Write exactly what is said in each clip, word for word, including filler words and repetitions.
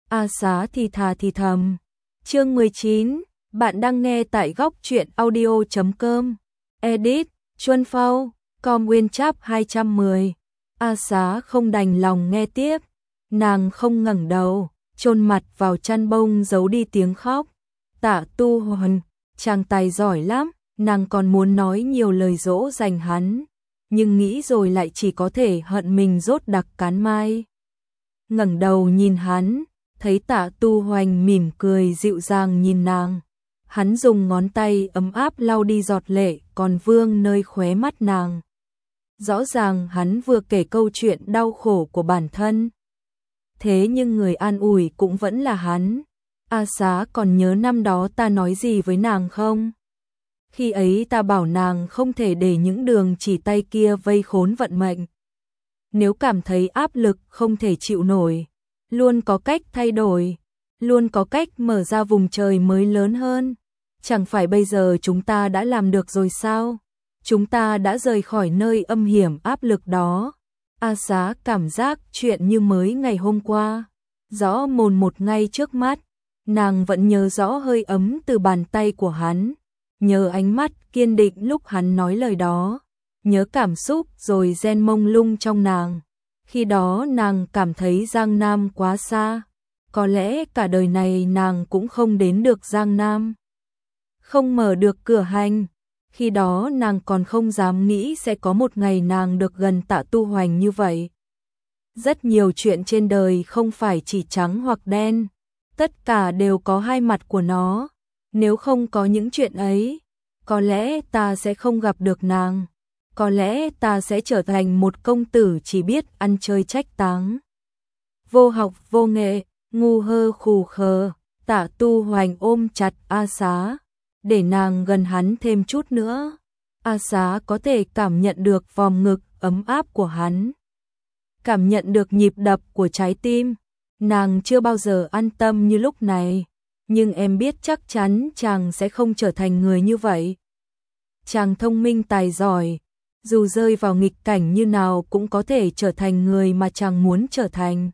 A Xá thì thà thì thầm. Chương mười chín, bạn đang nghe tại góc truyện audio chấm com. Edit, Chuân Phâu, com Nguyên Chap hai trăm mười. A Xá không đành lòng nghe tiếp, nàng không ngẩng đầu, chôn mặt vào chăn bông giấu đi tiếng khóc. Tạ Tu Hoành, chàng tài giỏi lắm, nàng còn muốn nói nhiều lời dỗ dành hắn, nhưng nghĩ rồi lại chỉ có thể hận mình rốt đặc cán mai. Ngẩng đầu nhìn hắn, thấy Tạ Tu Hoành mỉm cười dịu dàng nhìn nàng. Hắn dùng ngón tay ấm áp lau đi giọt lệ còn vương nơi khóe mắt nàng. Rõ ràng hắn vừa kể câu chuyện đau khổ của bản thân. Thế nhưng người an ủi cũng vẫn là hắn. A Xá còn nhớ năm đó ta nói gì với nàng không? Khi ấy ta bảo nàng không thể để những đường chỉ tay kia vây khốn vận mệnh. Nếu cảm thấy áp lực không thể chịu nổi, luôn có cách thay đổi, luôn có cách mở ra vùng trời mới lớn hơn. Chẳng phải bây giờ chúng ta đã làm được rồi sao? Chúng ta đã rời khỏi nơi âm hiểm áp lực đó. A Xá cảm giác chuyện như mới ngày hôm qua, rõ mồn một ngay trước mắt. Nàng vẫn nhớ rõ hơi ấm từ bàn tay của hắn, nhớ ánh mắt kiên định lúc hắn nói lời đó, nhớ cảm xúc rồi gen mông lung trong nàng. Khi đó nàng cảm thấy Giang Nam quá xa, có lẽ cả đời này nàng cũng không đến được Giang Nam, không mở được cửa hành. Khi đó nàng còn không dám nghĩ sẽ có một ngày nàng được gần Tạ Tu Hoành như vậy. Rất nhiều chuyện trên đời không phải chỉ trắng hoặc đen, tất cả đều có hai mặt của nó. Nếu không có những chuyện ấy, có lẽ ta sẽ không gặp được nàng. Có lẽ ta sẽ trở thành một công tử chỉ biết ăn chơi trách táng, vô học vô nghệ, ngu hơ khù khờ. Tạ Tu Hoành ôm chặt A Xá, để nàng gần hắn thêm chút nữa. A Xá có thể cảm nhận được vòng ngực ấm áp của hắn, cảm nhận được nhịp đập của trái tim. Nàng chưa bao giờ an tâm như lúc này, nhưng em biết chắc chắn chàng sẽ không trở thành người như vậy. Chàng thông minh tài giỏi, dù rơi vào nghịch cảnh như nào cũng có thể trở thành người mà chàng muốn trở thành,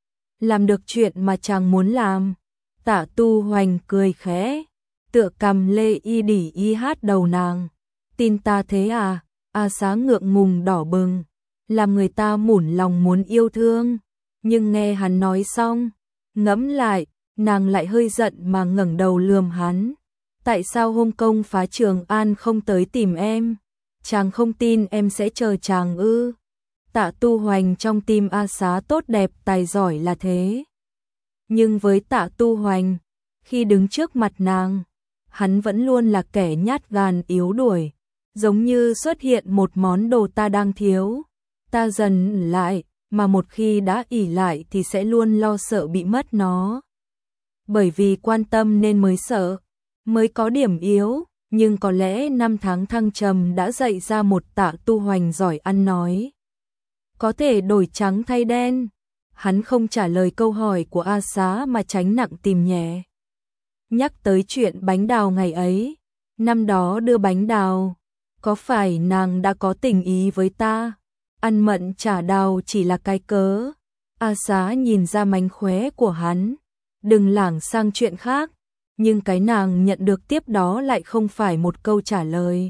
làm được chuyện mà chàng muốn làm. Tạ Tu Hoành cười khẽ, tựa cầm lê y đỉ y hát đầu nàng. Tin ta thế à? A Xá ngượng ngùng đỏ bừng, làm người ta mủn lòng muốn yêu thương. Nhưng nghe hắn nói xong, ngẫm lại, nàng lại hơi giận mà ngẩng đầu lườm hắn. Tại sao hôm công phá Trường An không tới tìm em? Chàng không tin em sẽ chờ chàng ư? Tạ Tu Hoành trong tim A Xá tốt đẹp tài giỏi là thế. Nhưng với Tạ Tu Hoành, khi đứng trước mặt nàng, hắn vẫn luôn là kẻ nhát gan yếu đuổi, giống như xuất hiện một món đồ ta đang thiếu, ta dần lại, mà một khi đã ỷ lại thì sẽ luôn lo sợ bị mất nó. Bởi vì quan tâm nên mới sợ, mới có điểm yếu, nhưng có lẽ năm tháng thăng trầm đã dạy ra một Tạ Tu Hoành giỏi ăn nói, có thể đổi trắng thay đen. Hắn không trả lời câu hỏi của A Xá mà tránh nặng tìm nhẹ. Nhắc tới chuyện bánh đào ngày ấy, năm đó đưa bánh đào, có phải nàng đã có tình ý với ta? Ăn mận trả đào chỉ là cái cớ. A Xá nhìn ra mánh khóe của hắn, đừng lảng sang chuyện khác. Nhưng cái nàng nhận được tiếp đó lại không phải một câu trả lời,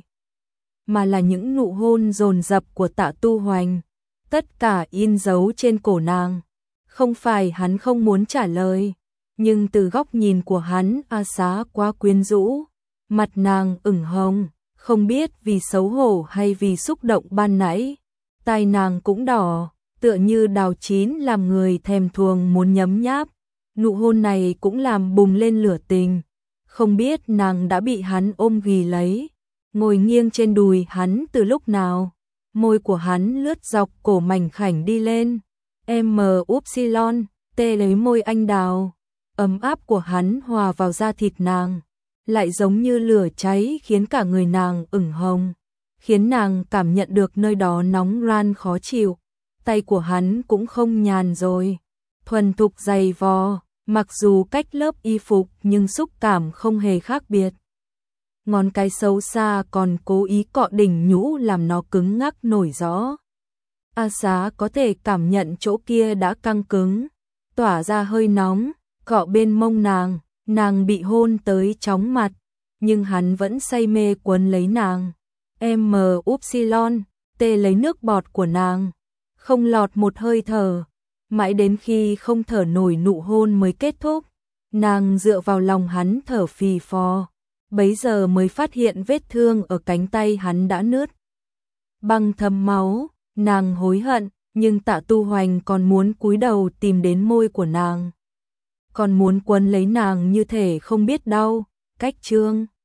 mà là những nụ hôn dồn dập của Tạ Tu Hoành, tất cả in dấu trên cổ nàng. Không phải hắn không muốn trả lời, nhưng từ góc nhìn của hắn, A Xá quá quyến rũ, mặt nàng ửng hồng, không biết vì xấu hổ hay vì xúc động ban nãy. Tai nàng cũng đỏ, tựa như đào chín làm người thèm thuồng muốn nhấm nháp. Nụ hôn này cũng làm bùng lên lửa tình. Không biết nàng đã bị hắn ôm ghì lấy, ngồi nghiêng trên đùi hắn từ lúc nào. Môi của hắn lướt dọc cổ mảnh khảnh đi lên. M upsilon, T lấy môi anh đào. Ấm áp của hắn hòa vào da thịt nàng, lại giống như lửa cháy khiến cả người nàng ửng hồng, khiến nàng cảm nhận được nơi đó nóng ran khó chịu. Tay của hắn cũng không nhàn rồi, thuần thục dày vò, mặc dù cách lớp y phục nhưng xúc cảm không hề khác biệt. Ngón cái xấu xa còn cố ý cọ đỉnh nhũ làm nó cứng ngắc nổi rõ. A Xá có thể cảm nhận chỗ kia đã căng cứng, tỏa ra hơi nóng, cọ bên mông nàng, nàng bị hôn tới chóng mặt, nhưng hắn vẫn say mê quấn lấy nàng. M upsilon, T lấy nước bọt của nàng, không lọt một hơi thở, mãi đến khi không thở nổi nụ hôn mới kết thúc. Nàng dựa vào lòng hắn thở phì phò, bấy giờ mới phát hiện vết thương ở cánh tay hắn đã nứt băng thấm máu. Nàng hối hận, nhưng Tạ Tu Hoành còn muốn cúi đầu tìm đến môi của nàng, còn muốn quấn lấy nàng như thể không biết đau. Cách chương